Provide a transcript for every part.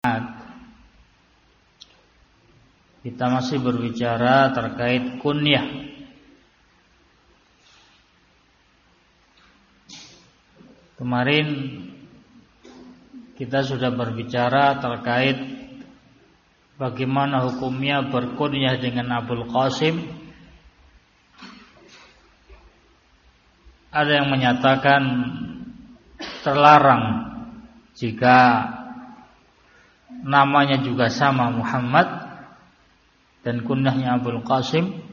Kita masih berbicara terkait kunyah. Kemarin kita sudah berbicara terkait bagaimana hukumnya berkunyah dengan Abul Qasim. Ada yang menyatakan terlarang jika namanya juga sama Muhammad dan kunyahnya Abul Qasim.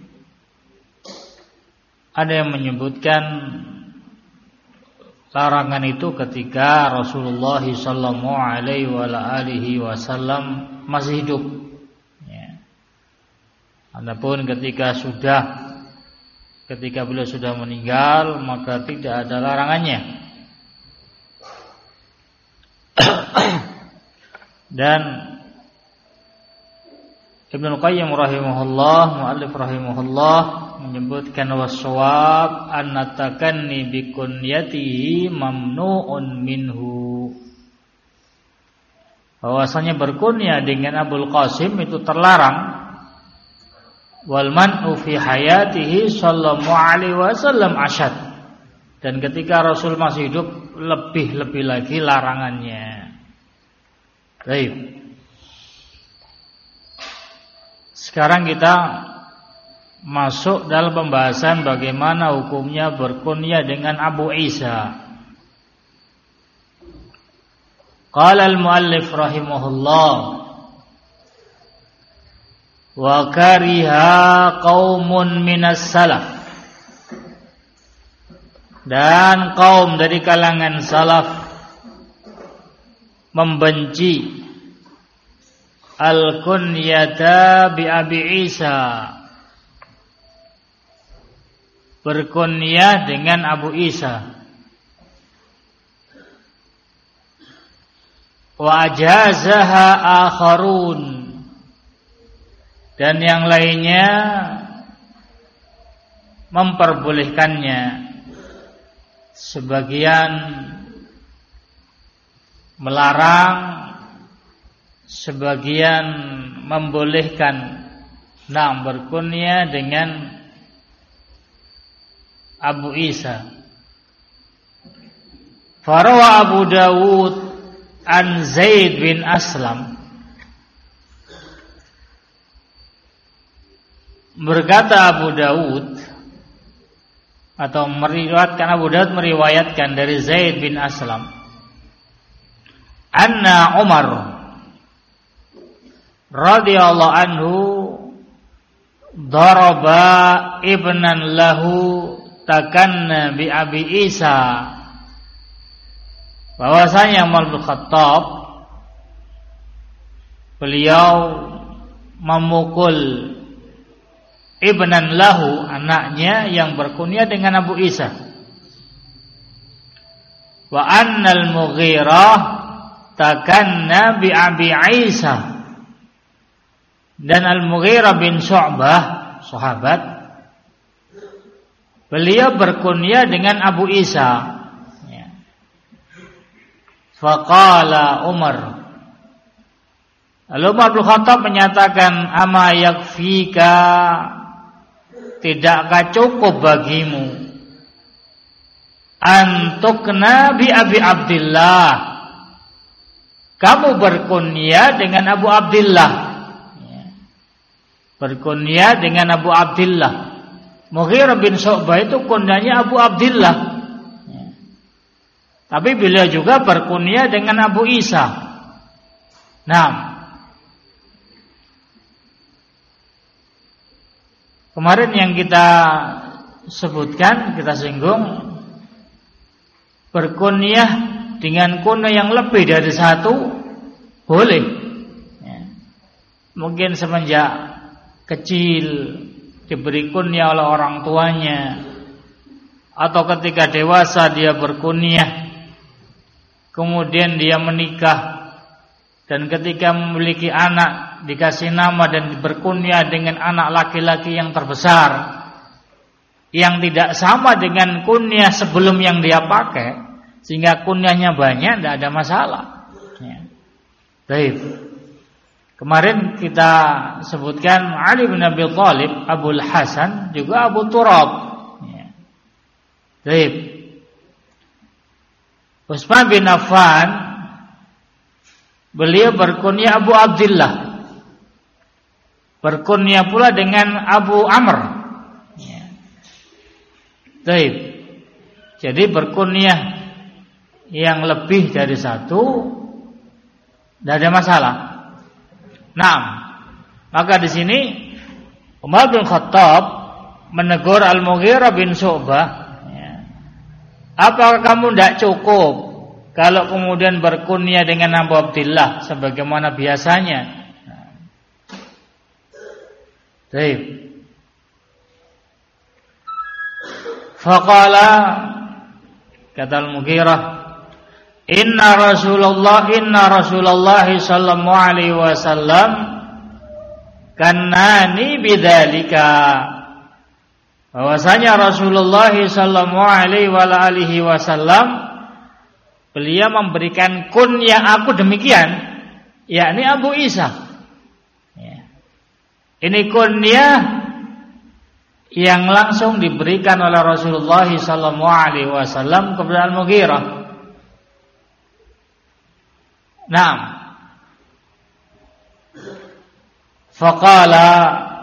Ada yang menyebutkan larangan itu ketika Rasulullah sallallahu alaihi wasallam masih hidup. Adapun ketika beliau sudah meninggal, maka tidak ada larangannya. Dan Ibnu Qayyim rahimahullah, muallif rahimahullah menyebutkan was-shawab anna takanni bi kunyatihi mamnu'un minhu. Bahwasanya berkunyah dengan Abul Qasim itu terlarang. Wal man'u fi hayatihi sallallahu alaihi wasallam asyad. Dan ketika Rasul masih hidup lebih lagi larangannya. Baik. Sekarang kita masuk dalam pembahasan bagaimana hukumnya berkunyah dengan Abu Isa. Qala al-muallif rahimahullah wa kariha qaumun minas salaf. Dan kaum dari kalangan salaf membenci al-kunyata bi Abi Isa, berkunyah dengan Abu Isa. Wa ajazaha akharun, dan yang lainnya memperbolehkannya. Sebagian melarang, sebagian membolehkan berkunyah dengan Abu Isa. Farawa Abu Dawud an Zaid bin Aslam, berkata Abu Dawud, atau meriwayatkan Abu Dawud meriwayatkan dari Zaid bin Aslam, anna Umar radhiyallahu anhu daraba ibnan lahu takanna bi Abi Isa. Bahwasanya Umar bin Khattab beliau memukul ibnan lahu, anaknya yang berkunyah dengan Abu Isa. Wa annal Mughirah takanna bi Abi Isa, dan Al-Mughirah bin Syu'bah, sahabat, beliau berkunyah dengan Abu Isa. Faqala Umar, lalu Umar bin Khattab menyatakan, ama yakfika, tidakkah cukup bagimu antukna bi Abi Abdillah, kamu berkunyah dengan Abu Abdillah, berkunyah dengan Abu Abdillah. Mughirah bin Syu'bah itu kunyahnya Abu Abdillah, tapi beliau juga berkunyah dengan Abu Isa. Kemarin yang kita sebutkan, kita singgung, berkunyah dengan kunyah yang lebih dari satu boleh. Mungkin semenjak kecil diberi kunyah oleh orang tuanya, atau ketika dewasa dia berkunyah, kemudian dia menikah, dan ketika memiliki anak dikasih nama dan berkunyah dengan anak laki-laki yang terbesar, yang tidak sama dengan kunyah sebelum yang dia pakai, sehingga kunyahnya banyak, tidak ada masalah. Baik. Kemarin kita sebutkan Ali bin Abi Thalib, Abul Hasan, juga Abu Turab. Baik. Utsman bin Affan, beliau berkunyah Abu Abdullah, berkunyah pula dengan Abu Amr. Baik. Jadi berkunyah yang lebih dari satu, tidak ada masalah. Nah, maka di sini Umar bin Khattab menegur Al-Mughirah bin Syu'bah, apakah kamu tidak cukup kalau kemudian berkunyah dengan Abu Abdullah sebagaimana biasanya? Baik. Faqala, kata Al-Mughirah, Inna Rasulullah sallallahu alaihi wasallam kannani bidzalika. Bahwasanya Rasulullah sallallahu alaihi wasallam beliau memberikan kunyah aku demikian, yakni Abu Isa. Ini kunyah yang langsung diberikan oleh Rasulullah sallallahu alaihi wasallam kepada Al-Mughirah. Naam. Faqala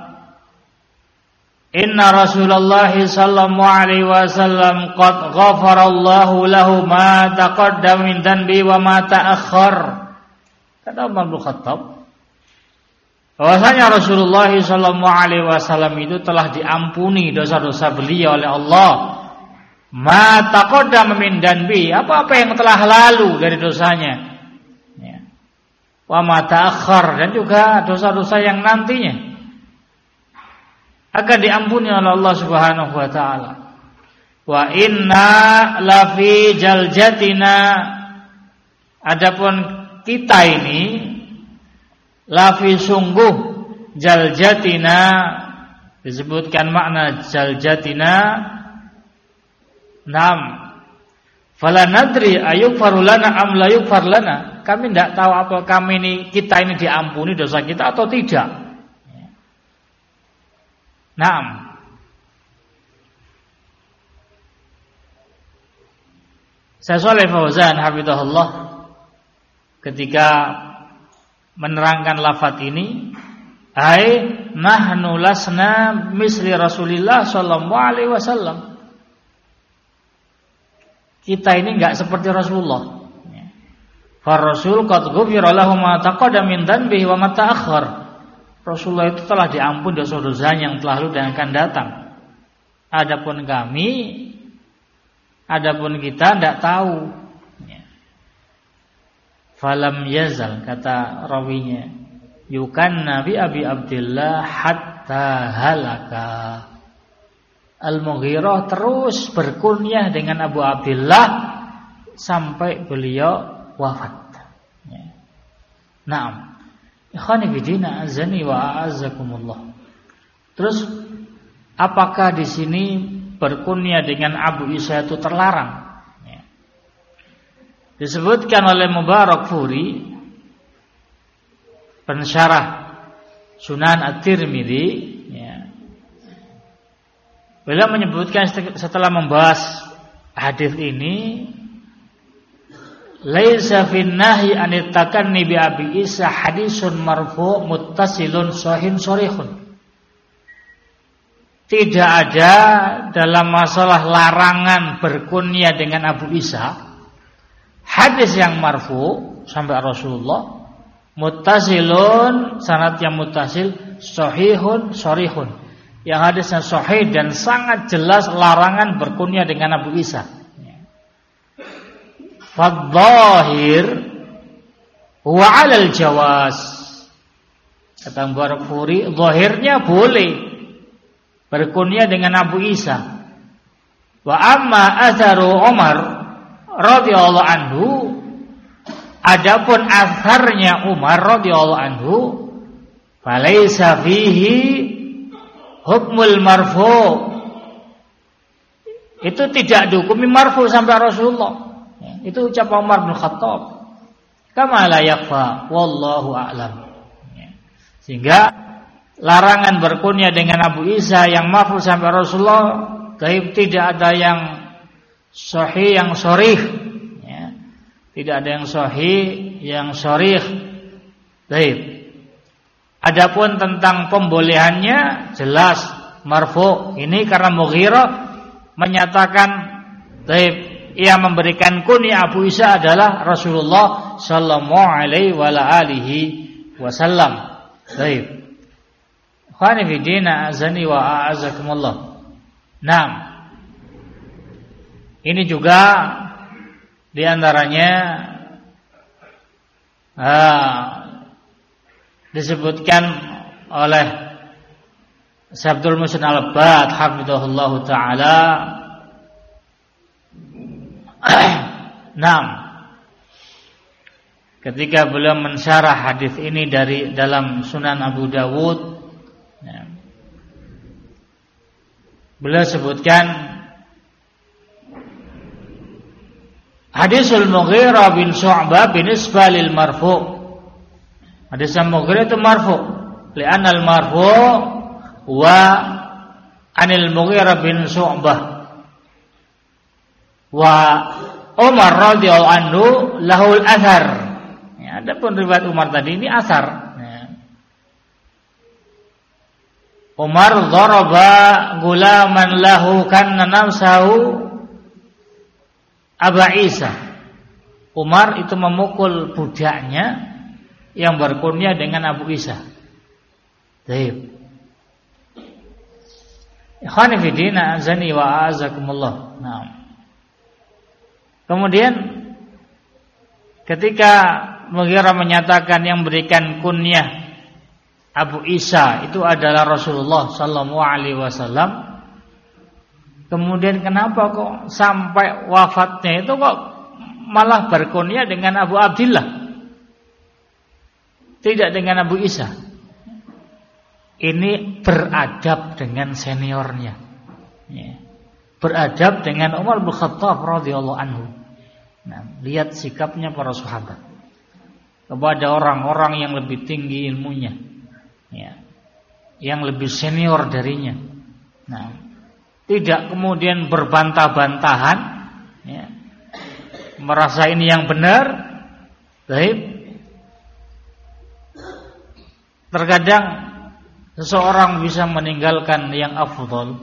Inna Rasulullah sallallahu alaihi wasallam qad ghafarallahu lahu ma taqaddama min dhanbi wa ma ta'akhkhar. Kata Umar bin Khattab, bahwasanya Rasulullah sallallahu alaihi wasallam itu telah diampuni dosa-dosa beliau oleh Allah. Ma taqaddama min dhanbi, apa-apa yang telah lalu dari dosanya. Wa ma ta'akhkhar, dan juga dosa-dosa yang nantinya akan diampuni oleh Allah Subhanahu wa taala. Wa inna la fi jaljatina, adapun kita ini la fi sungguh jaljatina, disebutkan makna jaljatina. Naam. Fala nadri ayughfaru lana am la yughfar lana. Kami tidak tahu apa kita ini diampuni dosa kita atau tidak. Naam. Syekh Shalih Fauzan hafizahullah ketika menerangkan lafaz ini, ai nahnu lasna misli Rasulillah sallallahu alaihi wasallam. Kita ini enggak seperti Rasulullah. Far Rasul qad ghufira lahu ma taqaddama min dhanbihi wa ma ta'akhkhar. Rasulullah itu telah diampuni dosa-dosanya yang telah lalu dan akan datang. Adapun kita tidak tahu. Falam yazal, kata rawinya, yukanna bi Abi Abdullah hatta halaka. Al-Mughirah terus berkunyah dengan Abu Abdullah sampai beliau wafat. Naam. Ikhwani fillah azani wa a'azzakumullah. Terus apakah di sini berkunyah dengan Abu Isa itu terlarang? Disebutkan oleh Mubarakfuri, pensyarah Sunan At-Tirmidzi, beliau menyebutkan setelah membahas hadis ini, laisa fin nahyi an takanni bi Abi Isa hadisun marfu' muttasilun sahihun sharihun. Tidak ada dalam masalah larangan berkunyah dengan Abu Isa hadis yang marfu' sampai Rasulullah, muttasilun sanad yang muttasil, sahihun sharihun, yang hadisnya sahih dan sangat jelas larangan berkunyah dengan Abu Isa. Fadh-dhahir wa 'alal jawaz. Kata Mubarakfuri, zahirnya boleh berkunyah dengan Abu Isa. Wa amma atharu Umar radhiyallahu anhu, adapun atharnya Umar radhiyallahu anhu, falaisa fihi hukmul marfu'. Itu tidak dihukumi marfu' sampai Rasulullah. Itu ucapan Umar bin Khattab. kama la yakhfa wallahu a'lam. Sehingga larangan berkunyah dengan Abu Isa yang mahfuz sampai Rasulullah tidak ada yang sahih yang sharih, ya. Tidak ada yang sahih yang sharih. Adapun tentang pembolehannya jelas marfu. Ini karena Mughirah menyatakan ia memberikan kunyah Abu Isa adalah Rasulullah sallallahu alaihi wa alihi wasallam. Khani fi dina azani wa a'azakumullah. Naam. Ini juga di antaranya disebutkan oleh Syabdul Muhsin Al-Abbad hafizahullah taala. Naam. Ketika beliau mensyarah hadis ini dalam Sunan Abu Dawud, beliau sebutkan hadisul Mughirah bin Syu'bah binisbah lil marfu'. Hadis Mughirah itu marfu', li'anna al marfu' wa anil Mughirah bin Syu'bah wa Umar radhiyallahu anhu lahul athar. Ya, adapun riwayat Umar tadi ini asar. Ya. Umar daraba gulaman lahu kanna nafsahu Aba Isa. Umar itu memukul budaknya yang berkunyah dengan Abu Isa. Baik. Ikhwani fi din azani wa a'azakumullah. Nah. Kemudian ketika Mughirah menyatakan yang berikan kunyah Abu Isa itu adalah Rasulullah sallallahu alaihi wasallam. Kemudian kenapa kok sampai wafatnya itu kok malah berkunyah dengan Abu Abdillah, tidak dengan Abu Isa? Ini beradab dengan seniornya, ya. Beradab dengan Umar bin Khattab radhiyallahu anhu. Nah, lihat sikapnya para sahabat kepada orang-orang yang lebih tinggi ilmunya, ya, yang lebih senior darinya. Nah, tidak kemudian berbantah-bantahan, ya, merasa ini yang benar. Baik. Terkadang seseorang bisa meninggalkan yang afdal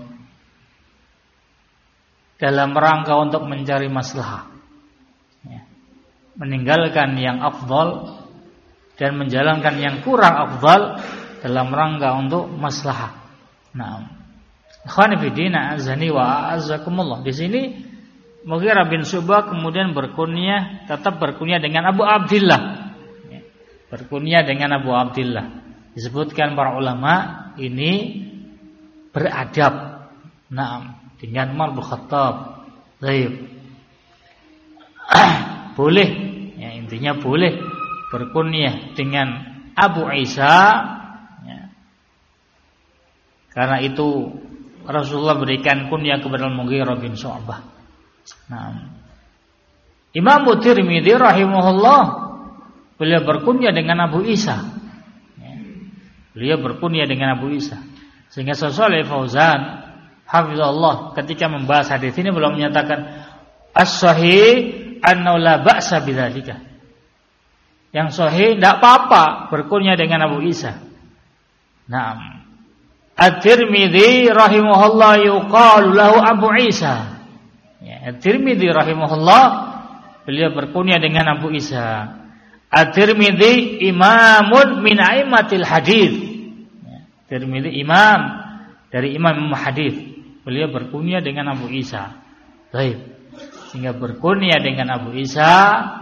dalam rangka untuk mencari maslahah, ya. Meninggalkan yang afdal dan menjalankan yang kurang afdal dalam rangka untuk maslahah. Nah, ikhwani fi din azani wa a'azakumullah. Di sini Mughirah bin Syu'bah kemudian berkunyah, tetap berkunyah dengan Abu Abdillah. Berkunyah dengan Abu Abdillah. Disebutkan para ulama ini beradab. Naam, dengan Umar bin Khattab. Baik. Boleh, ya, intinya boleh berkunyah dengan Abu Isa, ya. Karena itu Rasulullah berikan kunyah kepada Mughirah bin Syu'bah. Nah, Imam Tirmidzi rahimahullah beliau berkunyah dengan Abu Isa. Ya. Beliau berkunyah dengan Abu Isa. Sehingga Syaikh Fauzan hafizallah ketika membahas hadis ini beliau menyatakan as-sahih annahu la ba'sa bidzalika. Yang sahih tidak apa-apa berkunyah dengan Abu Isa. Naam. At-Tirmidzi rahimahullah yuqalu lahu Abu Isa. Ya, At-Tirmidzi rahimahullah beliau berkunyah dengan Abu Isa. At-Tirmidzi imamun min a'immatil hadits. Ya, Tirmidzi imam dari imam hadis. Beliau berkunyah dengan Abu Isa. Baik. Sehingga berkunyah dengan Abu Isa,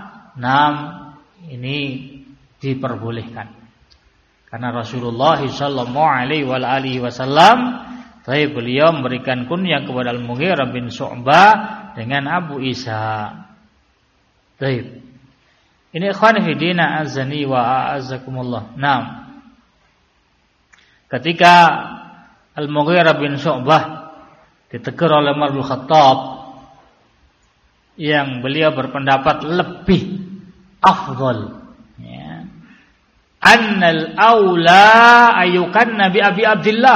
ini diperbolehkan. Karena Rasulullah sallallahu alaihi wasallam beliau memberikan kunyah kepada Al-Mughirah bin Syu'bah dengan Abu Isa. Baik. Ini ikhwan fi din azani wa a'azakumullah. Naam. Ketika Al-Mughirah bin Syu'bah ditegur oleh Umar bin Khattab yang beliau berpendapat lebih afdal annal aula ayukan Nabi Abi Abdullah,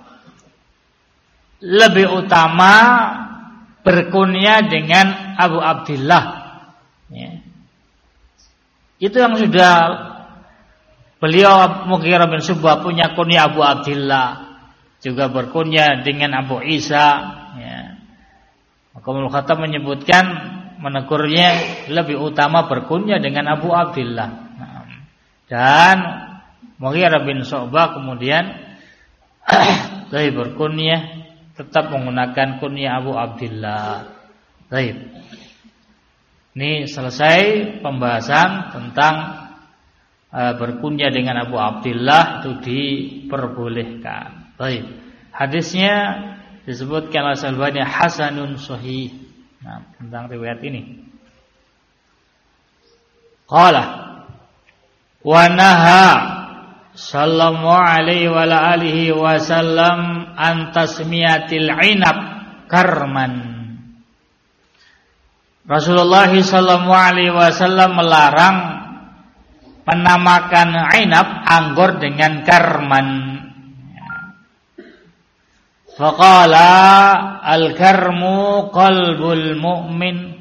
lebih utama berkunyah dengan Abu Abdullah. Ya. Itu yang sudah beliau Mughirah bin Syu'bah punya kunyah Abu Abdullah, juga berkunyah dengan Abu Isa. Ya. Umar Khattab menyebutkan, menegurnya, lebih utama berkunyah dengan Abu Abdullah. Dan Mughirah bin Syu'bah kemudian dari berkunyah tetap menggunakan kunyah Abu Abdullah. Baik. Ini selesai pembahasan tentang berkunyah dengan Abu Abdullah itu diperbolehkan. Baik. Hadisnya disebutkan oleh Al-Albani hasanun sahih. Nah, tentang riwayat ini. Qala wa naha sallallahu alaihi wa alihi wasallam an tasmiyatil inab karman. Rasulullah sallallahu alaihi wasallam melarang menamakan inab anggur dengan karman. Faqala al-karmu qalbul mu'min.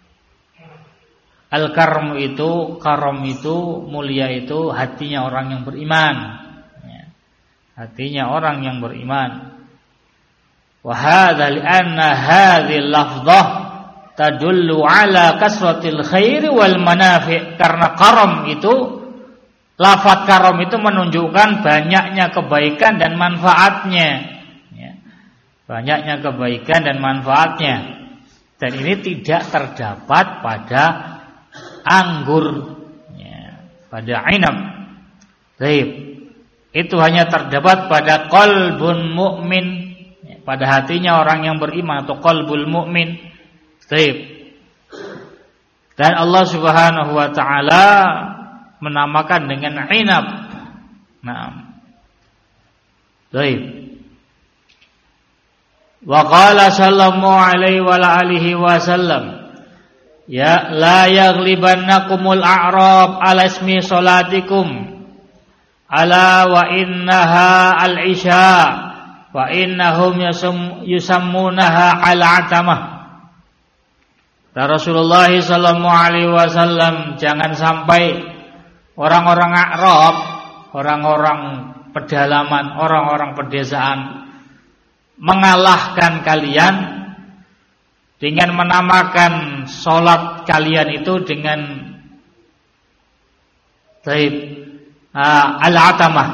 Al-karmu itu, karam itu, mulia itu hatinya orang yang beriman. Hatinya orang yang beriman. Wa hadza li'anna hadhil lafdhah tadullu ala kasratil khairi wal manafi'. Karena karam itu, lafaz karam itu menunjukkan banyaknya kebaikan dan manfaatnya. Banyaknya kebaikan dan manfaatnya. Dan ini tidak terdapat pada anggur, pada inab. Baik. Itu hanya terdapat pada qalbun mu'min, pada hatinya orang yang beriman, atau qalbul mu'min. Baik. Dan Allah Subhanahu wa taala menamakan dengan inab. Nah. Baik. Wa qala sallallahu alaihi wa alihi wasallam, ya la yaghlibannakumul a'rab ala ismi salatikum ala wa innaha al-isha wa innahum yusammunaha al-atamah. Rasulullah sallallahu alaihi wasallam, jangan sampai orang-orang Arab, orang-orang pedalaman, orang-orang pedesaan mengalahkan kalian dengan menamakan sholat kalian itu dengan al-atamah,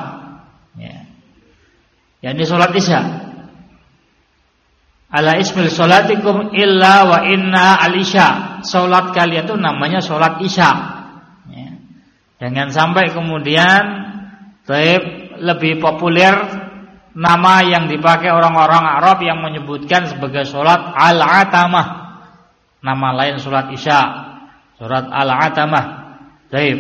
yakni sholat isya. Ala ismil sholatikum illa wa inna al-isya. Sholat kalian itu namanya sholat isya. Jangan sampai kemudian lebih populer nama yang dipakai orang-orang Arab yang menyebutkan sebagai sholat al-atamah. Nama lain sholat isya, sholat al-atamah. Baik.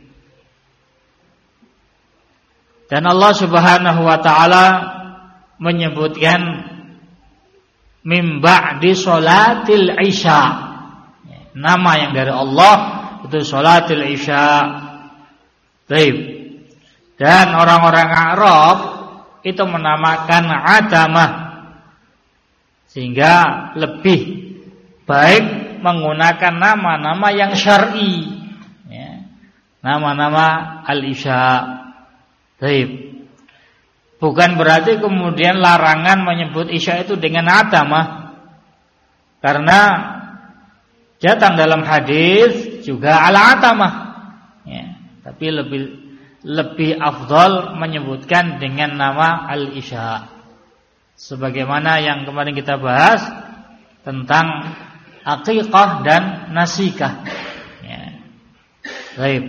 Dan Allah Subhanahu wa taala menyebutkan mim ba'di sholatil isya. Nama yang dari Allah itu sholatil isya. Baik. Dan orang-orang Arab itu menamakan atamah, sehingga lebih baik menggunakan nama-nama yang syar'i, nama-nama al-isya. Baik. Bukan berarti kemudian larangan menyebut isya itu dengan atamah, karena datang dalam hadis juga al-atamah, tapi lebih afdal menyebutkan dengan nama al-isya, sebagaimana yang kemarin kita bahas tentang aqiqah dan nasikah. Baik.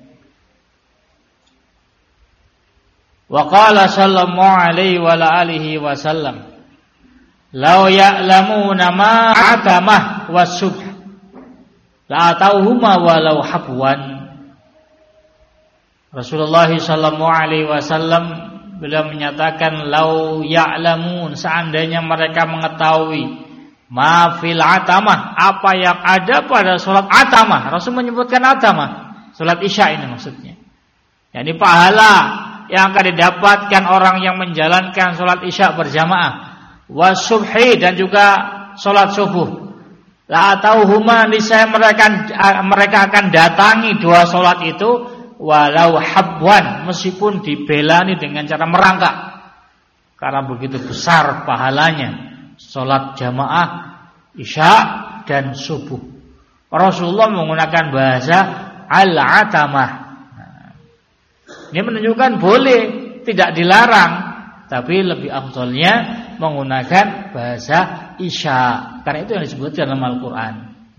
Wa qala sallallahu alaihi wa alihi wasallam, law ya'lamuna ma atamah was-subh la atauhuma walau habwan. Rasulullah sallallahu alaihi wasallam beliau menyatakan, lau ya'lamun, seandainya mereka mengetahui ma fil atamah, apa yang ada pada salat atamah. Rasul menyebutkan atamah, salat isya ini maksudnya. yakni pahala yang akan didapatkan orang yang menjalankan sholat isya berjamaah, wasubhi dan juga sholat subuh. La atauhuma, niscaya mereka akan datangi dua sholat itu walau habwan, meskipun dibelani dengan cara merangkak, karena begitu besar pahalanya sholat jamaah isya dan subuh. Rasulullah menggunakan bahasa al-atamah. Ini menunjukkan boleh, tidak dilarang, tapi lebih afdalnya menggunakan bahasa isya, karena itu yang disebutkan dalam Al-Quran.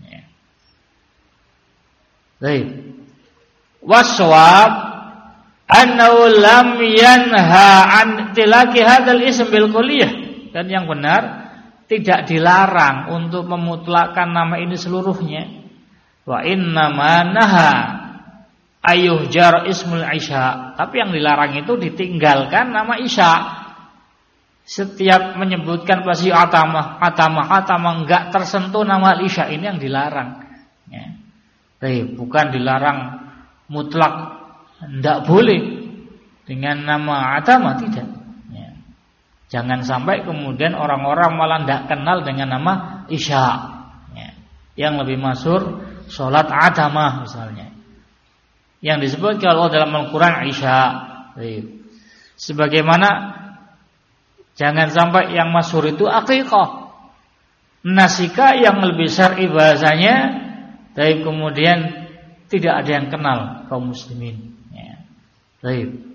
Baik. Waswab annahu lam yanha an tilaki hadzal ism bil kulliyah, dan yang benar tidak dilarang untuk memutlakkan nama ini seluruhnya. Wa innama naha ayuhjar ismul isya, tapi yang dilarang itu ditinggalkan nama isya. Setiap menyebutkan pasti atamah enggak tersentuh nama isya, ini yang dilarang. Ya. Tapi bukan dilarang mutlak, enggak boleh dengan nama atamah, tidak. Ya. Jangan sampai kemudian orang-orang malah enggak kenal dengan nama isya. Ya. Yang lebih masyhur salat atamah misalnya, yang disebut kalau dalam Al-Quran isya. Sebagaimana jangan sampai yang masyhur itu aqiqah, nasika yang lebih syar'i bahasanya, tapi kemudian tidak ada yang kenal kaum muslimin. Ya. Baik.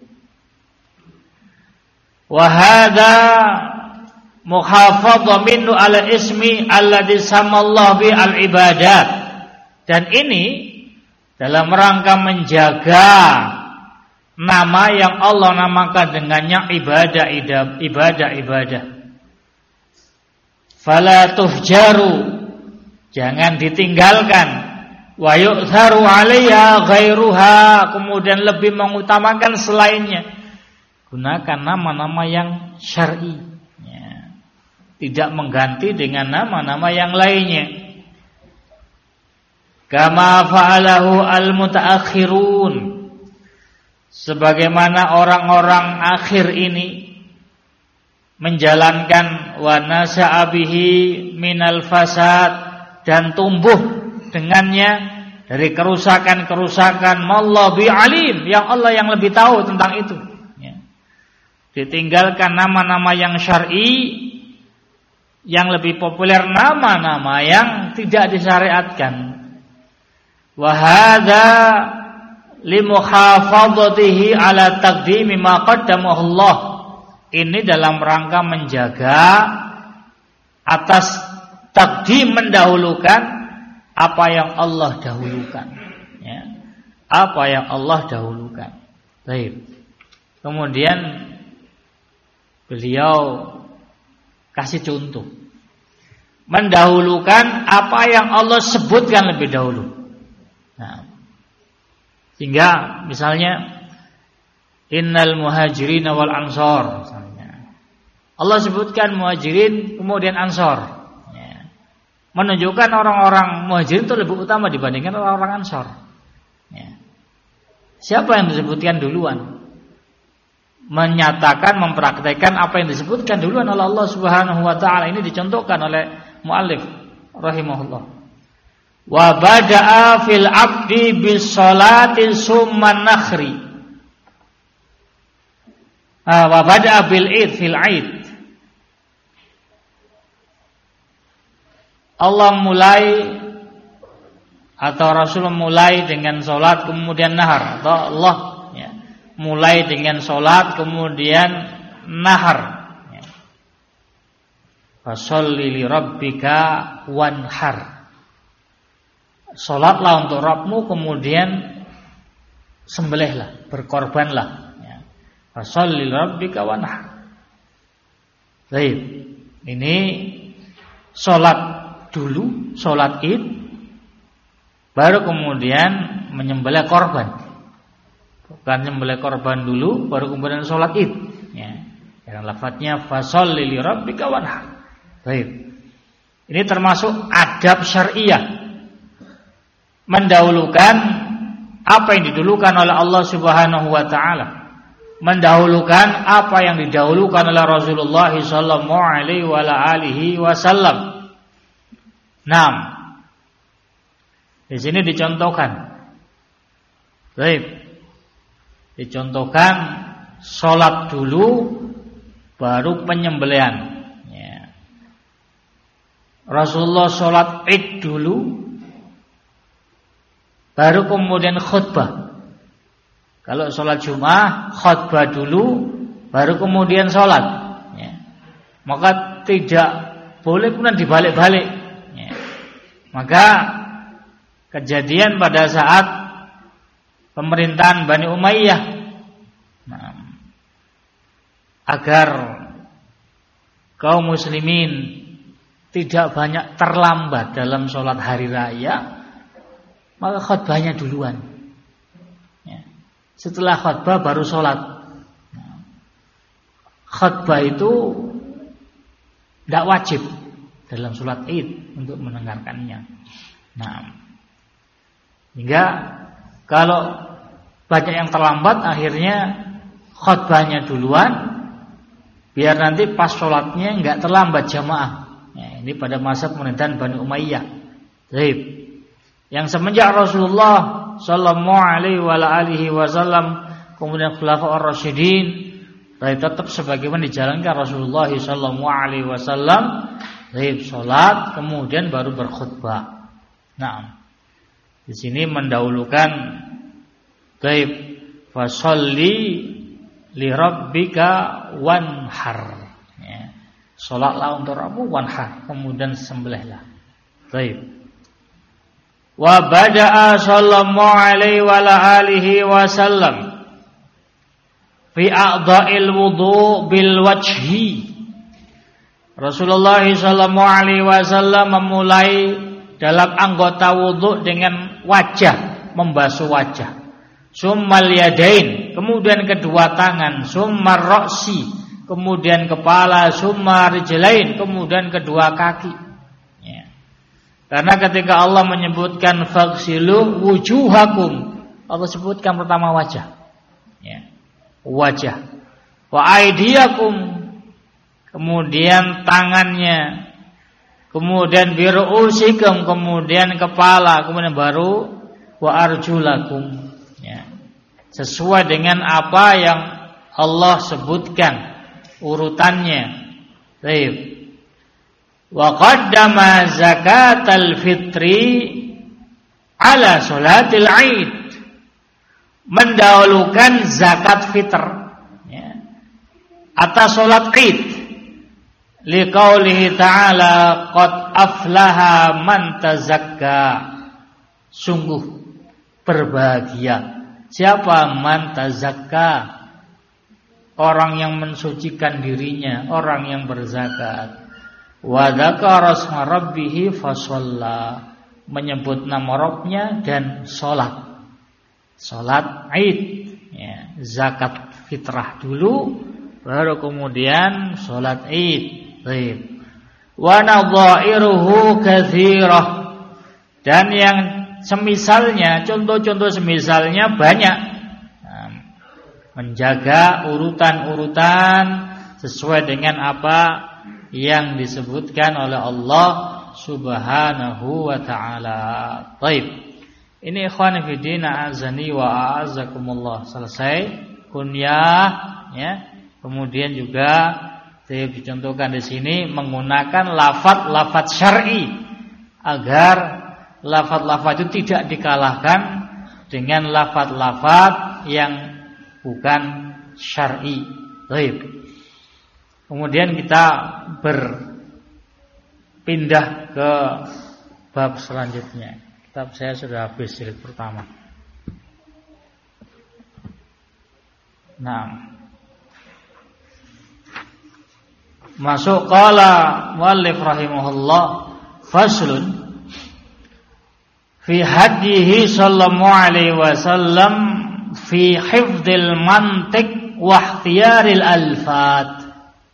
Wa hadza muhafadha minhu ala ismi alladhi samallahu bi al-ibadat. Dan ini dalam rangka menjaga nama yang Allah namakan dengannya ibadah. Fala tuhjaru, jangan ditinggalkan. Wa yu'tharu 'alaiha ghairuha, kemudian lebih mengutamakan selainnya. Gunakan nama-nama yang syar'i, ya. Tidak mengganti dengan nama-nama yang lainnya. Kama fa'alahu al-mutaakhirun, sebagaimana orang-orang akhir ini menjalankan wa nasa'a bihi minal fasad, dan tumbuh dengannya dari kerusakan-kerusakan, mallahu bi alim, yang Allah yang lebih tahu tentang itu. Ya. Ditinggalkan nama-nama yang syar'i, yang lebih populer nama-nama yang tidak disyariatkan. Wa hadza limuhafadzatihi ala taqdimi ma qaddamahu Allah. Ini dalam rangka menjaga atas takdim, mendahulukan apa yang Allah dahulukan, ya. Apa yang Allah dahulukan. Baik. Kemudian beliau kasih contoh, mendahulukan apa yang Allah sebutkan lebih dahulu. Nah, sehingga misalnya innal muhajirin wal ansor, misalnya Allah sebutkan muhajirin kemudian ansor, ya. Menunjukkan orang-orang muhajirin itu lebih utama dibandingkan orang-orang ansor, ya. Siapa yang disebutkan duluan? Menyatakan, mempraktekkan apa yang disebutkan duluan oleh Allah Subhanahu wa taala. Ini dicontohkan oleh muallif rahimahullah. Wa bada'a fil abdi bis salati summa nakhri. Wa bada'a bil id fil id. Allah mulai atau Rasul mulai dengan salat kemudian nahar, atau Allah, ya, mulai dengan salat kemudian nahar, ya. Fasholli li rabbika wanhar. Salatlah untuk Rabbmu, kemudian sembelihlah, berkorbanlah, ya. Fasholli li rabbika wanhar. Baik. Ini salat dulu, salat Id, baru kemudian menyembelih korban. Bukan menyembelih korban dulu baru kemudian salat Id, ya. Yang lafadznya fasholli li rabbika wanhar. Baik. Ini termasuk adab syariah, mendahulukan apa yang didahulukan oleh Allah Subhanahu wa taala, mendahulukan apa yang didahulukan oleh Rasulullah sallallahu alaihi wasallam. Naam. Di sini dicontohkan. Baik. Dicontohkan salat dulu baru penyembelihan. Ya. Rasulullah salat Id dulu baru kemudian khutbah. Kalau salat Jumat khutbah dulu baru kemudian salat. Ya. Maka tidak boleh kemudian dibalik-balik. Ya. Maka kejadian pada saat pemerintahan Bani Umayyah, agar kaum muslimin tidak banyak terlambat dalam sholat hari raya, maka khutbahnya duluan. Ya. Setelah khutbah baru sholat. Khutbah itu tidak wajib dalam sholat Id untuk mendengarkannya. Nah, hingga kalau banyak yang terlambat, akhirnya khutbahnya duluan, biar nanti pas sholatnya enggak terlambat jamaah. Ya, ini pada masa pemerintahan Bani Umayyah. Baik. Yang semenjak Rasulullah sallallahu alaihi wasallam kemudian Khulafaur Rasyidin, tetap sebagaimana dijalankan Rasulullah sallallahu alaihi wasallam, baik sholat kemudian baru berkhutbah. Nah, di sini mendahulukan baik fasolli li rabbika wanhar. Ya. Salatlah untuk Rabbmu wanhar, kemudian sembelihlah. Baik. Wa bada'a sallallahu alaihi wa alihi wasallam fi a'dha'il wudu' bil wajhi. Rasulullah sallallahu alaihi wasallam memulai dalam anggota wudu dengan wajah, membasuh wajah. Summal yadain, kemudian kedua tangan, summar ra'si, kemudian kepala, summar rijlain, kemudian kedua kaki. Ya. Karena ketika Allah menyebutkan faghsilu wujuhakum, Allah sebutkan pertama wajah. Ya. Wajah. Wa aydiyakum, kemudian tangannya, kemudian biru'usikum, kemudian kepala, kemudian baru wa arjulakum. Ya. Sesuai dengan apa yang Allah sebutkan urutannya. Baik. Wa qaddama zakatal fitri ala salatil Aid. Mendahulukan zakat fitr, ya, atas salat Id. Liqaulihi ta'ala qad aflaha man tazakka. Sungguh berbahagia siapa man tazakka, orang yang mensucikan dirinya, orang yang berzakat. Wa dzakara asma rabbih fasalla, menyebut nama Rabbnya dan salat. Salat Id, ya, zakat fitrah dulu baru kemudian salat Id. Baik. Wa nadhairuhu katsirah, dan yang semisalnya, contoh-contoh semisalnya banyak. Menjaga urutan-urutan sesuai dengan apa yang disebutkan oleh Allah Subhanahu wa taala. Baik. Ini ikhwan fillah azani wa a'azakumullah. Selesai kunyah, ya. Kemudian juga dicontohkan di sini menggunakan lafaz-lafaz syar'i agar lafaz-lafaz itu tidak dikalahkan dengan lafaz-lafaz yang bukan syar'i. Baik. Kemudian kita berpindah ke bab selanjutnya. Kitab saya sudah habis jilid pertama. Nah, masuk qala muallif rahimahullah faslun fi hadyihi sallallahu alaihi wasallam fi hifdzil mantiq wa ikhtiyaril alfat.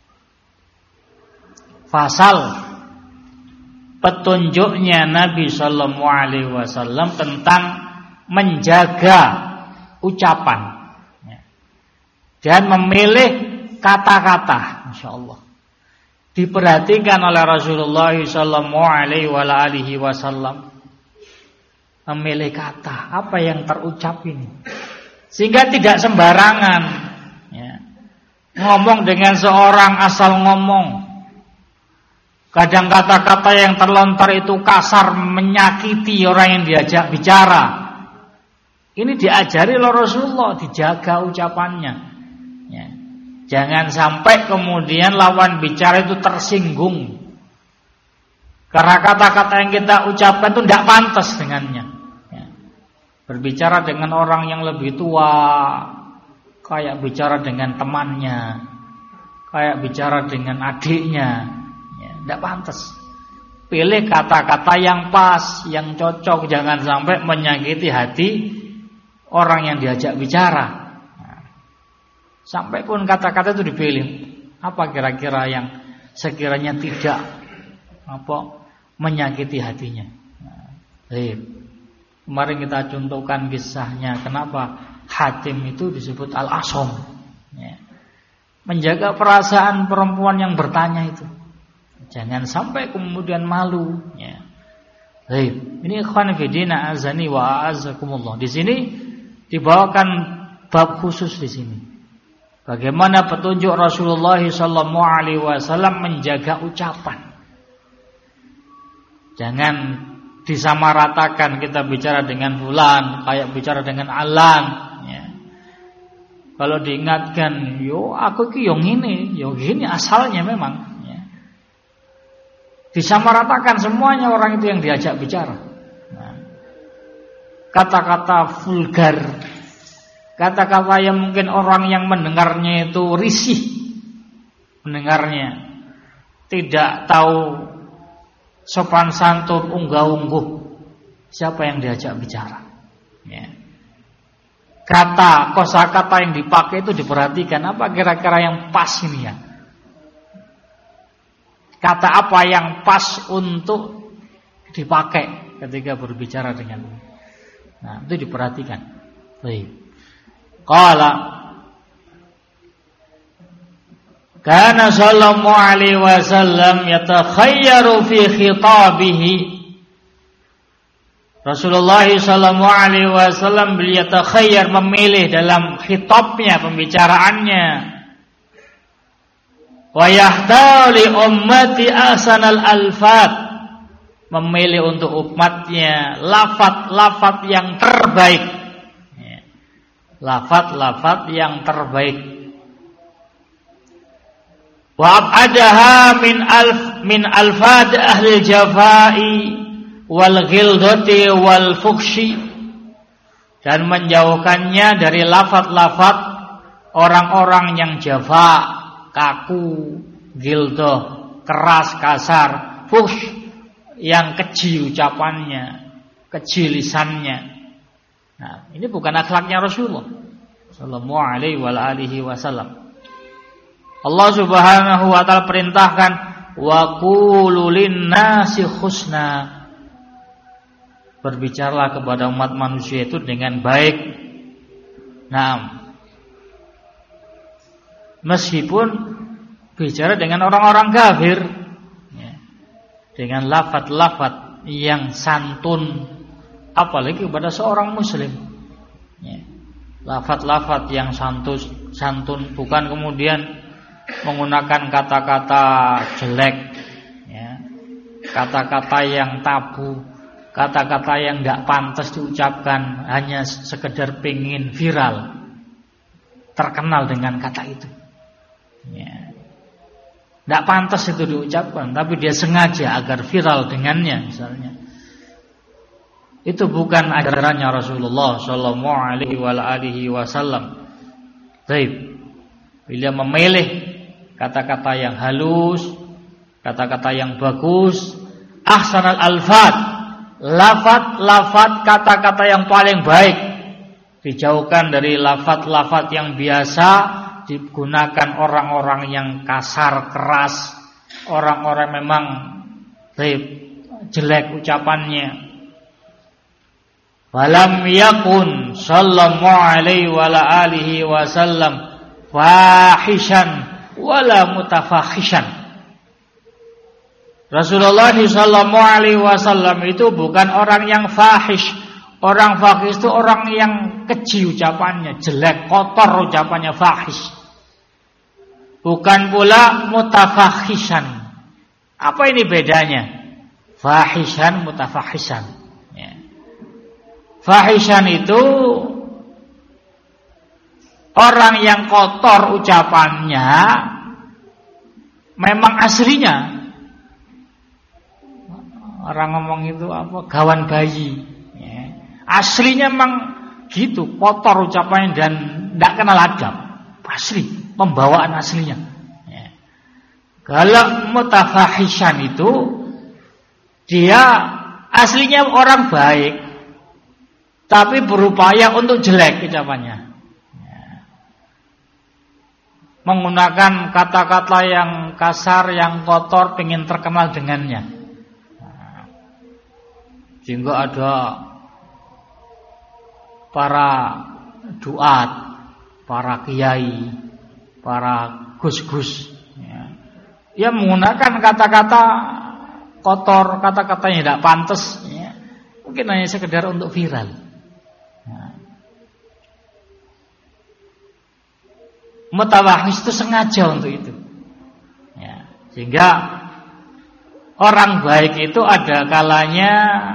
Fasal petunjuknya Nabi sallallahu alaihi wasallam tentang menjaga ucapan dan memilih kata-kata. Insyaallah diperhatikan oleh Rasulullah sallallahu alaihi wasallam, memilih kata apa yang terucap ini, sehingga tidak sembarangan ngomong dengan seorang asal ngomong. Kadang kata-kata yang terlontar itu kasar, menyakiti orang yang diajak bicara. Ini diajari oleh Rasulullah, dijaga ucapannya. Jangan sampai kemudian lawan bicara itu tersinggung karena kata-kata yang kita ucapkan itu tidak pantas dengannya. Berbicara dengan orang yang lebih tua kayak bicara dengan temannya, kayak bicara dengan adiknya, tidak pantas. Pilih kata-kata yang pas, yang cocok, jangan sampai menyakiti hati orang yang diajak bicara. Sampai pun kata-kata itu dipilih, apa kira-kira yang sekiranya tidak menyakiti hatinya. Kemarin kita contohkan kisahnya kenapa Hatim itu disebut Al-Asom, menjaga perasaan perempuan yang bertanya itu. Jangan sampai kemudian malu. Ini ikhwan fillah azani wa a'azzakumullah. Di sini dibawakan bab khusus di sini. Bagaimana petunjuk Rasulullah sallallahu alaihi wasallam menjaga ucapan. Jangan disamaratakan kita bicara dengan fulan kayak bicara dengan alan. Kalau diingatkan, yo aku ki yo ngene, yo gini asalnya memang. Disamaratakan semuanya orang itu yang diajak bicara. Kata-kata vulgar, kata-kata yang mungkin orang yang mendengarnya itu risih, mendengarnya tidak tahu sopan santun, unggah-ungguh. Siapa yang diajak bicara? Kata, kosakata yang dipakai itu diperhatikan, apa kira-kira yang pas ini ya? Kata apa yang pas untuk dipakai ketika berbicara dengan. Nah, itu diperhatikan. Baik. Qala kana sallallahu alaihi wasallam yatakhayyaru fi khitabihi. Rasulullah sallallahu alaihi wasallam beliau yatakhayyar, memilih dalam khitabnya, pembicaraannya. Wa yahtali ummati ahsanal alfat, memilih untuk umatnya lafaz-lafaz yang terbaik. Lafaz-lafaz yang terbaik. Wa abadaha min alfad ahli jafai wal ghildati wal fuhshi, dan menjauhkannya dari lafaz-lafaz orang-orang yang jafa, kaku, gildoh, keras, kasar, fuhsh, yang keji ucapannya, keji lisannya. Nah, ini bukan akhlaknya Rasulullah sallallahu alaihi wasallam. Allah Subhanahu wa taala perintahkan wa qulu lin-nasi husna, berbicaralah kepada umat manusia itu dengan baik. Nah, meskipun bicara dengan orang-orang kafir, dengan lafaz-lafaz yang santun, apalagi kepada seorang muslim, lafaz-lafaz yang santun, bukan kemudian menggunakan kata-kata jelek, kata-kata yang tabu, kata-kata yang tidak pantas diucapkan hanya sekedar pengen viral, terkenal dengan kata itu. Tidak pantas itu diucapkan, tapi dia sengaja agar viral dengannya misalnya. Itu bukan ajarannya Rasulullah sallallahu alaihi wasallam. Baik. Beliau memilih kata-kata yang halus, kata-kata yang bagus, ahsanal alfat, lafaz-lafaz kata-kata yang paling baik, dijauhkan dari lafaz-lafaz yang biasa digunakan orang-orang yang kasar, keras, orang-orang memang jelek ucapannya. Falam yakun sallallahu alaihi wa alihi wasallam fahishan wala mutafahishan. Rasulullah sallallahu alaihi wasallam itu bukan orang yang fahish. Orang fahish itu orang yang keji ucapannya, jelek, kotor ucapannya, fahish. Bukan pula mutafahishan. Apa ini bedanya? Fahishan, mutafahishan. Ya. Fahishan itu orang yang kotor ucapannya, memang aslinya orang ngomong itu apa? Gawan bayi. Ya. Aslinya memang gitu, kotor ucapannya dan tidak kenal adab. Asli, pembawaan aslinya. Ya. Kalau mutafahishan itu dia aslinya orang baik, tapi berupaya untuk jelek ucapannya. Ya. Menggunakan kata-kata yang kasar, yang kotor, pengen terkenal dengannya. Sehingga ada para duat, para kiai, para gus-gus yang menggunakan kata-kata kotor, kata-kata yang tidak pantas, ya. Mungkin hanya sekedar untuk viral. Mutawahhis itu sengaja untuk itu, ya. Sehingga orang baik itu ada kalanya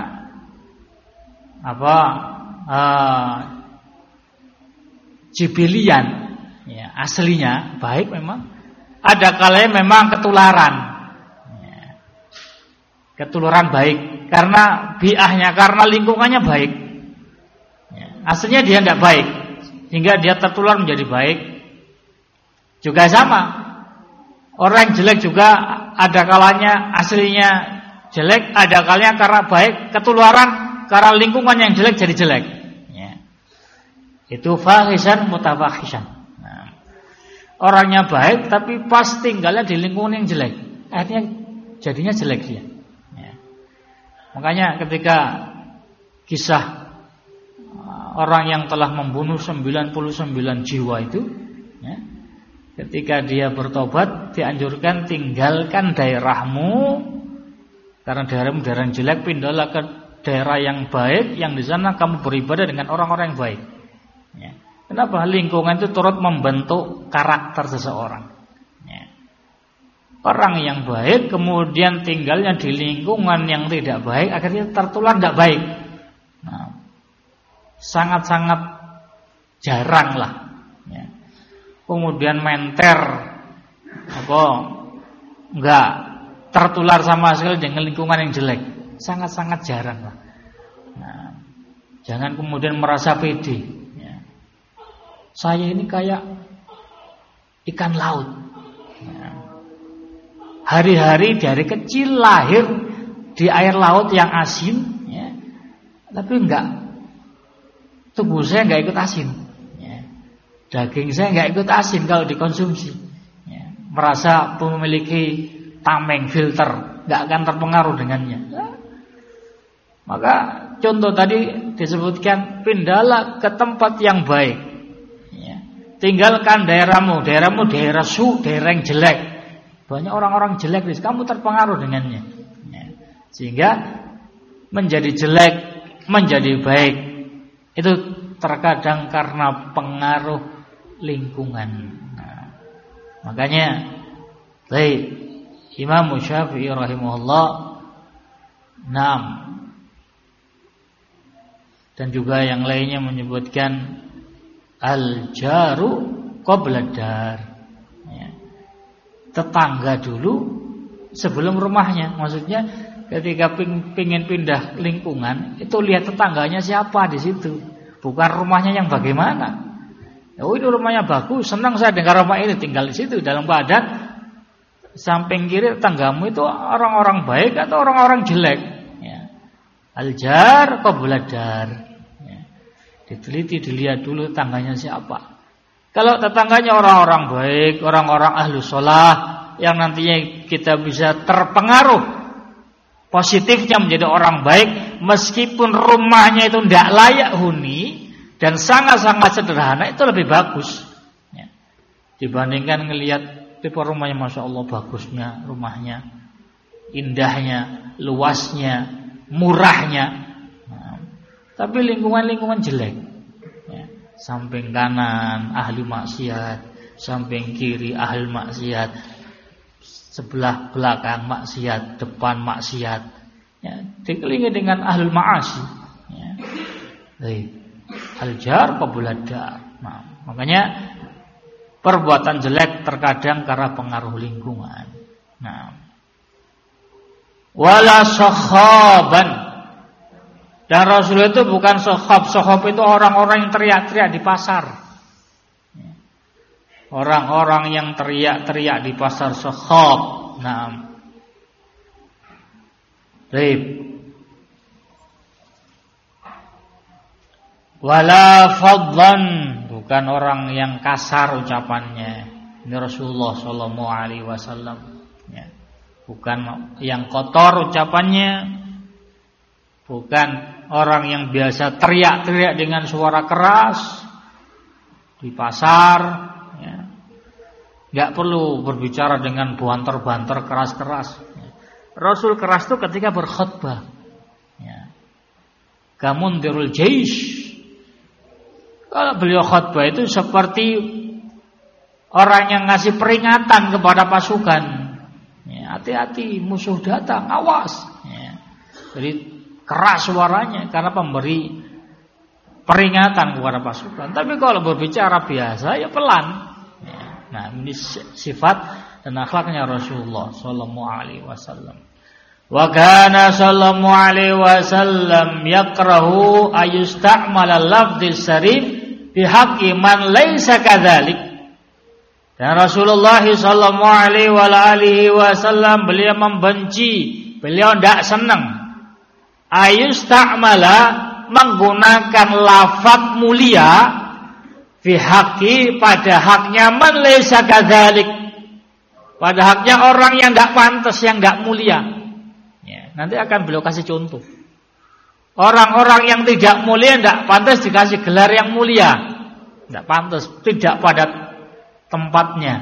jibilian, ya, aslinya baik memang. Ada kalanya memang ketularan, ya, ketularan baik karena biahnya, karena lingkungannya baik, ya. Aslinya dia tidak baik hingga dia tertular menjadi baik. Juga sama, orang yang jelek juga ada kalanya aslinya jelek, ada kalanya karena baik ketularan karena lingkungan yang jelek jadi jelek, ya. Itu fahishan mutafahishan. Nah, orangnya baik tapi pas tinggalnya di lingkungan yang jelek, akhirnya jadinya jelek dia, ya. Makanya ketika kisah orang yang telah membunuh 99 jiwa itu, ya, ketika dia bertobat dianjurkan tinggalkan daerahmu karena daerahmu daerah yang jelek, pindahlah ke daerah yang baik, yang di sana kamu beribadah dengan orang-orang yang baik, ya. Kenapa? Lingkungan itu turut membentuk karakter seseorang, ya. Orang yang baik kemudian tinggalnya di lingkungan yang tidak baik, akhirnya tertular tidak baik. Nah, sangat-sangat jarang lah, ya. Kemudian menter enggak tertular sama sekali dengan lingkungan yang jelek, sangat-sangat jarang lah. Nah, jangan kemudian merasa pede, ya. Saya ini kayak ikan laut, ya. Hari-hari dari kecil lahir di air laut yang asin, ya. Tapi enggak, tubuh saya enggak ikut asin, ya. Daging saya enggak ikut asin kalau dikonsumsi, ya. Merasa memiliki tameng, filter, enggak akan terpengaruh dengannya, ya. Maka contoh tadi disebutkan, pindahlah ke tempat yang baik, ya. Tinggalkan daerahmu daerah yang jelek. Banyak orang-orang jelek, kamu terpengaruh dengannya, ya. Sehingga menjadi jelek, menjadi baik itu terkadang karena pengaruh lingkungan. Nah, makanya Imam Syafi'i rahimahullah, dan juga yang lainnya menyebutkan al-jaru qabla dar, ya. Tetangga dulu sebelum rumahnya. Maksudnya ketika ingin pindah lingkungan itu lihat tetangganya siapa di situ, bukan rumahnya yang bagaimana. Oh, itu rumahnya bagus, senang saya dengar rumah ini, tinggal di situ. Dalam keadaan samping kiri tetanggamu itu orang-orang baik atau orang-orang jelek, ya. Al-jar qabla dar, ya. Diteliti, dilihat dulu tetangganya siapa. Kalau tetangganya orang-orang baik, orang-orang ahlu sholah yang nantinya kita bisa terpengaruh positifnya menjadi orang baik meskipun rumahnya itu tidak layak huni dan sangat-sangat sederhana, itu lebih bagus ya, dibandingkan ngelihat tipe rumahnya, masya Allah bagusnya rumahnya, indahnya, luasnya, murahnya, tapi lingkungan jelek ya. Samping kanan ahli maksiat, samping kiri ahli maksiat, sebelah belakang maksiat, depan maksiat ya, dikelilingi dengan ahli ma'asi ya. Al-jar qabla dar. Nah, makanya perbuatan jelek terkadang karena pengaruh lingkungan. Nah, wala sakhaban. Dan Rasul itu bukan sakhab. Sakhab itu orang-orang yang teriak-teriak di pasar. Orang-orang yang teriak-teriak di pasar, sakhab. Nah, baik. Wala fadlan, bukan orang yang kasar ucapannya. Ini Rasulullah sallallahu alaihi wasallam ya. Bukan yang kotor ucapannya, bukan orang yang biasa teriak-teriak dengan suara keras di pasar ya. Enggak perlu berbicara dengan banter-banter keras-keras ya. Rasul keras itu ketika berkhutbah ya. Kamundirul jaish. Kalau beliau khutbah itu seperti orang yang ngasih peringatan kepada pasukan. Ya, hati-hati musuh datang, awas. Ya. Jadi keras suaranya karena pemberi peringatan kepada pasukan. Tapi kalau berbicara biasa ya pelan. Ya. Nah, ini sifat dan akhlaknya Rasulullah sallallahu alaihi wasallam. Wa kana sallallahu alaihi wasallam yakrahu ayusta'mala lafdhis sarif bihaqqi man laisa kadzalik. Dan Rasulullah sallallahu alaihi wasallam beliau membenci, beliau tidak senang ayusta'mala menggunakan lafaz mulia bihaqqi pada haknya man laisa kadzalik, pada haknya orang yang tidak pantas, yang tidak mulia. Ya, nanti akan beliau kasih contoh. Orang-orang yang tidak mulia tidak pantas dikasih gelar yang mulia, tidak pantas, tidak pada tempatnya.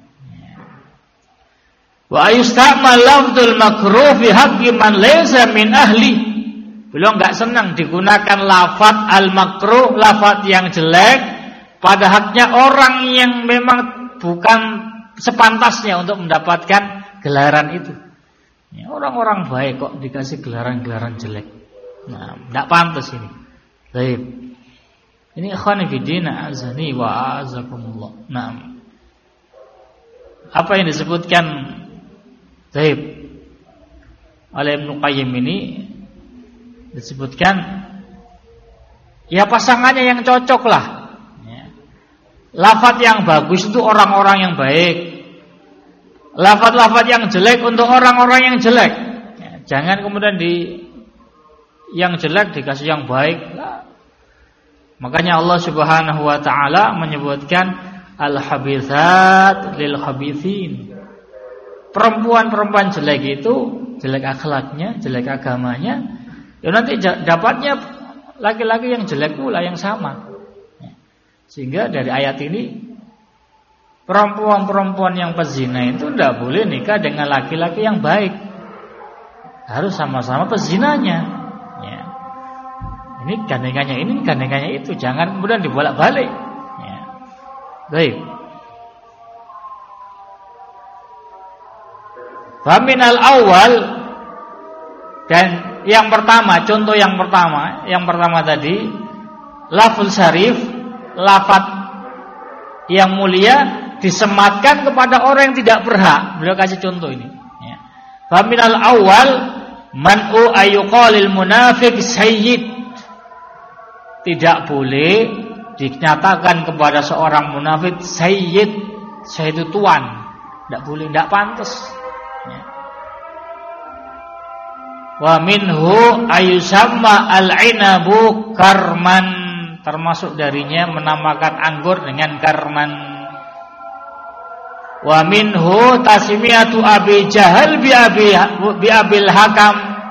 Wa ayusta'mal lafdzul makruh fi haqqi man laysa min ahli. Beliau enggak senang digunakan lafaz al-makruh, lafaz yang jelek pada haknya orang yang memang bukan sepantasnya untuk mendapatkan gelaran itu. Ya, orang-orang baik kok dikasih gelaran-gelaran jelek. Nah, tidak pantas ini. Baik. Ini ikhwan fillah azani wa azakumullah. Nah, apa yang disebutkan baik oleh Ibnu Qayyim ini disebutkan ya pasangannya yang cocok lah. Ya. Lafaz yang bagus itu orang-orang yang baik. Lafaz-lafaz yang jelek untuk orang-orang yang jelek. Ya, jangan kemudian yang jelek dikasih yang baik. Makanya Allah Subhanahu wa taala menyebutkan al-habitsat lil habitsin. Perempuan-perempuan jelek itu, jelek akhlaknya, jelek agamanya, ya nanti dapatnya laki-laki yang jelek pula yang sama. Sehingga dari ayat ini perempuan-perempuan yang pezina itu tidak boleh nikah dengan laki-laki yang baik. Harus sama-sama pezinanya. Ya. Ini gandengannya itu, jangan kemudian dibolak-balik. Ya. Baik. Faminal awal, dan yang pertama, contoh yang pertama tadi, lafzul syarif, lafaz yang mulia disematkan kepada orang yang tidak berhak. Beliau kasih contoh ini. Ya. Faminal awal man'u ayyuqalil munafiq sayyid. Tidak boleh dinyatakan kepada seorang munafik sayyid. Sayyid itu tuan. Tidak boleh, tidak pantas. Ya. Wa minhu ayyusamma al-'inabu karman. Termasuk darinya menamakan anggur dengan karman. Wa minhu tasmiyatu Abi Jahal bi Abil Hakam.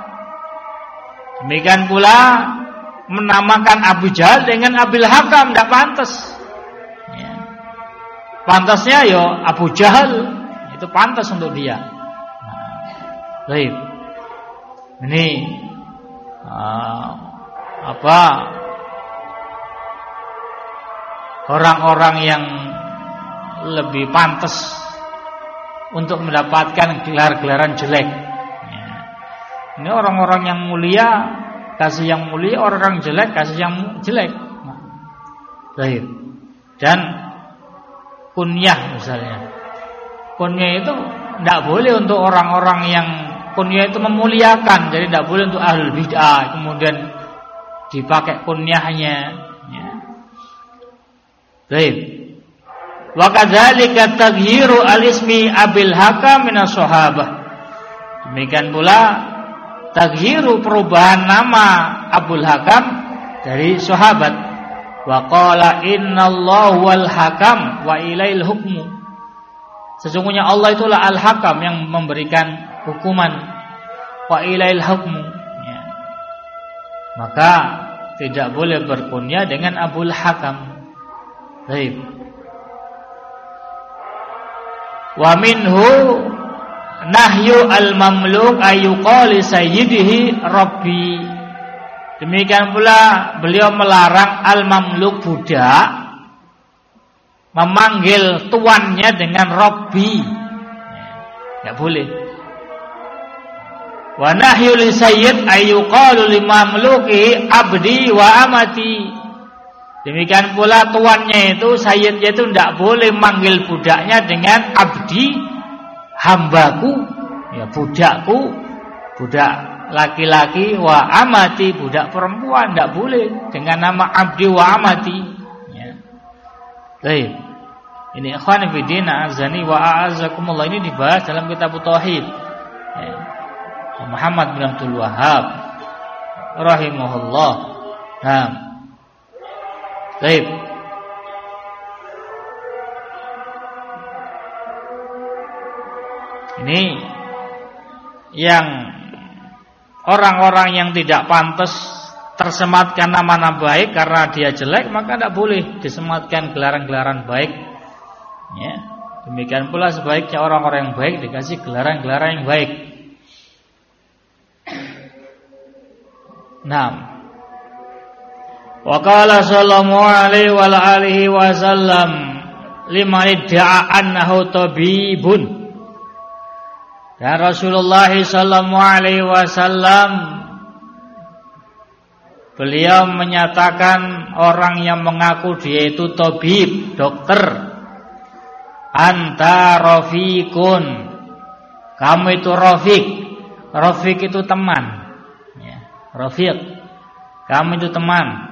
Demikian pula menamakan Abu Jahal dengan Abil Hakam tidak pantas. Ya. Pantasnya yo Abu Jahal, itu pantas untuk dia. Baik. Ini orang-orang yang lebih pantas untuk mendapatkan gelar-gelaran jelek. Ya. Ini orang-orang yang mulia kasih yang mulia, orang-orang jelek kasih yang jelek. Baik. Dan kunyah misalnya. Kunyah itu tidak boleh untuk orang-orang yang kunyah itu memuliakan. Jadi tidak boleh untuk ahlul bid'ah kemudian dipakai kunyahnya. Ya. Baik. Wa kadzalika taghyiru al-ismi Abil Hakam minas sahabah. Demikian pula taghyiru perubahan nama Abul Hakam dari sahabat. Wa qala innallahu wal hakam wa ilail hukmu. Sesungguhnya Allah itulah al-hakam yang memberikan hukuman, wa ilail hukmu. Ya. Maka tidak boleh berkunyah dengan Abul Hakam. Baik. Wa minhu nahyu al-mamluk ayyuqali sayyidihi rabbi. Demikian pula beliau melarang al-mamluk budak memanggil tuannya dengan rabbi. Enggak boleh. Wa nahyu li sayyid ayyuqalu limamluki abdi wa amati. Demikian pula tuannya itu, sayyidnya itu tidak boleh manggil budaknya dengan abdi, hambaku, ya budakku, budak laki-laki, wa amati, budak perempuan, tidak boleh dengan nama abdi wa amati. Ya. Baik. Ini ikhwan fillah azani wa a'azakumullah, ini dibahas dalam kitab Tauhid. Ya. Muhammad bin Abdul Wahhab rahimahullah. Nah. Baik. Ini yang orang-orang yang tidak pantas tersematkan nama-nama baik karena dia jelek, maka tidak boleh disematkan gelaran-gelaran baik. Ya. Demikian pula sebaiknya orang-orang yang baik dikasih gelaran-gelaran yang baik. Nah. Wa qala sallallahu alaihi wa alihi wasallam liman idda'a annahu tabibun. Dan Rasulullah sallallahu alaihi wasallam beliau menyatakan orang yang mengaku dia itu tabib, dokter, anta rafiqun, kamu itu rafiq. Rafiq itu teman, ya, rafiq, kamu itu teman.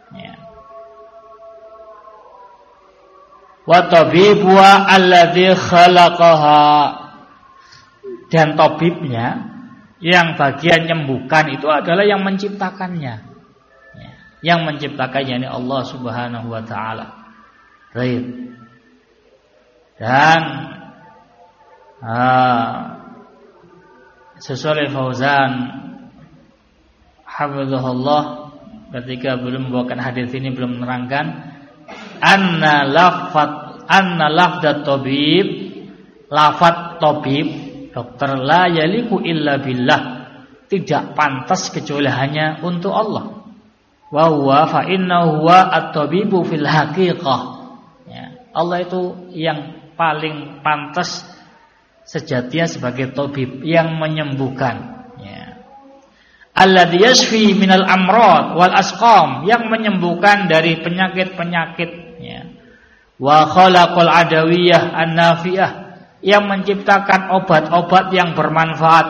Wa tabibu alladzi khalaqaha, dan tabibnya yang bagian nyembuhkan itu adalah yang menciptakannya. Ya, yang menciptakannya ini Allah Subhanahu wa taala. Baik. Dan Syekh Fauzan hafizahullah ketika belum membawakan hadis ini belum menerangkan anna lafdat tabib, lafat tabib, dokter, la yaliku illa billah, tidak pantas kecuali hanya untuk Allah. Wa huwa fa innahu huwa at-tabibu fil haqiqah. Ya, Allah itu yang paling pantas sejatinya sebagai tabib, yang menyembuhkan. Ya. Alladzi yashfi minal amrad wal asqam, yang menyembuhkan dari penyakit-penyakit. Ya. Wa khalaqal adawiyah an-nafi'ah, yang menciptakan obat-obat yang bermanfaat.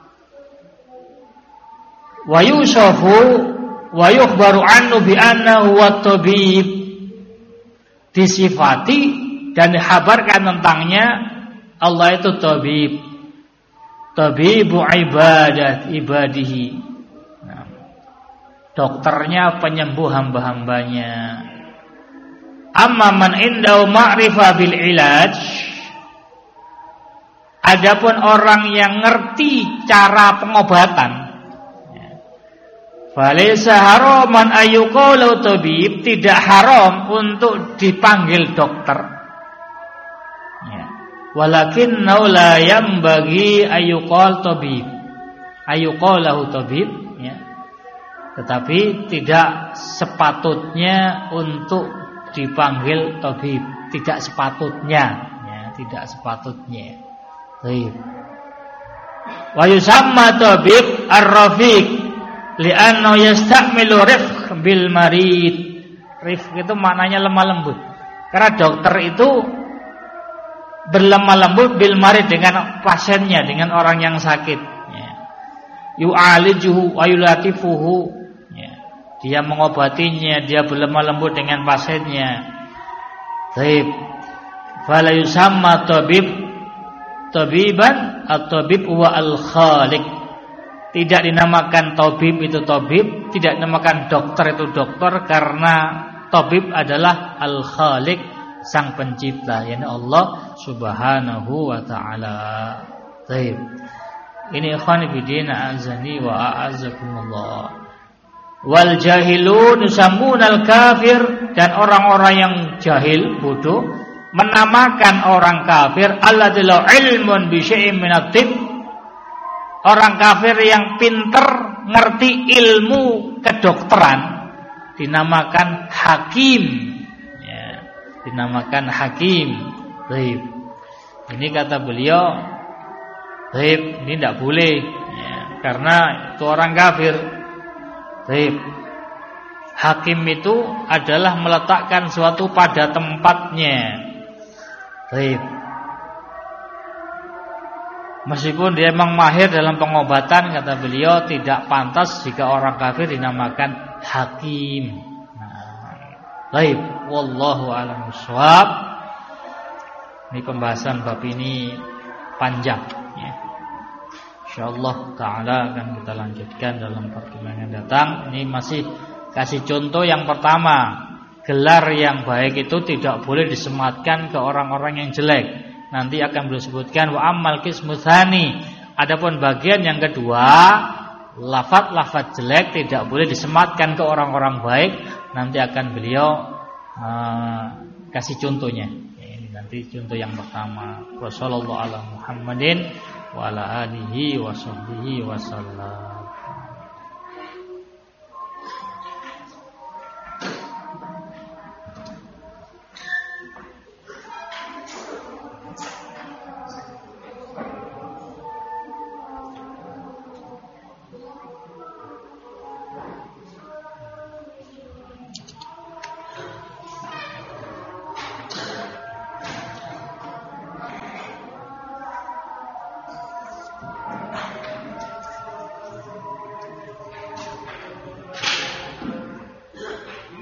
Wa yusafu wa yukhbaru anhu bi annahu wat-tabib, disifati dan dikabarkan tentangnya Allah itu tabib, tabibu ibadihi, nah, dokternya penyembuh hamba-hambanya. Amma man indau ma'rifah bil ilaj, adapun orang yang ngerti cara pengobatan, Falaysa haraman ayyuqalu tabib, tidak haram untuk dipanggil dokter. Ya. Walakinnahu la yanbaghi ayyuqal tabib. Ayyuqalahu tabib, ya. Tetapi tidak sepatutnya untuk dipanggil tabib, tidak sepatutnya, ya, tidak sepatutnya. Baik. Wa yusamma tabib ar-rafiq li'annahu yasta'milu rifq bil marid. Rifq itu maknanya lemah lembut. Karena dokter itu berlemah lembut bil marid dengan pasiennya, dengan orang yang sakit. Ya. Yu'alijuhu wa yulatifuhu. Ya. Dia mengobatinya, dia berlemah lembut dengan pasiennya. Taib. Fala yusamma tabib tabiban at-tabib huwa al-khaliq. Tidak dinamakan tabib itu tabib, tidak dinamakan dokter itu dokter, karena tabib adalah al-khaliq, sang pencipta, yakni Allah Subhanahu wa taala. Baik. Ini ikhwan fillah azani wa a'azzakumullah. Wal jahilun yusammuna al-kafir, dan orang-orang yang jahil, bodoh, menamakan orang kafir alladzi ilmun bi syai'in min at-tib. Orang kafir yang pinter ngerti ilmu kedokteran dinamakan hakim, ya, dinamakan hakim. Baik. Ini kata beliau, baik, ini tidak boleh, ya, karena itu orang kafir. Baik. Hakim itu adalah meletakkan suatu pada tempatnya. Baik. Meskipun dia memang mahir dalam pengobatan, kata beliau, tidak pantas jika orang kafir dinamakan hakim. Baik, wallahu a'lam bishawab. Ini pembahasan bab ini panjang, ya. Insyaallah taala akan kita lanjutkan dalam pertemuan yang datang. Ini masih kasih contoh yang pertama. Gelar yang baik itu tidak boleh disematkan ke orang-orang yang jelek. Nanti akan beliau sebutkan wa ammal qismu tsani. Adapun bagian yang kedua, lafaz-lafaz jelek tidak boleh disematkan ke orang-orang baik. Nanti akan beliau kasih contohnya. Ini nanti contoh yang pertama. Wassallallahu ala Muhammadin wa ala alihi wa sahbihi wasallam.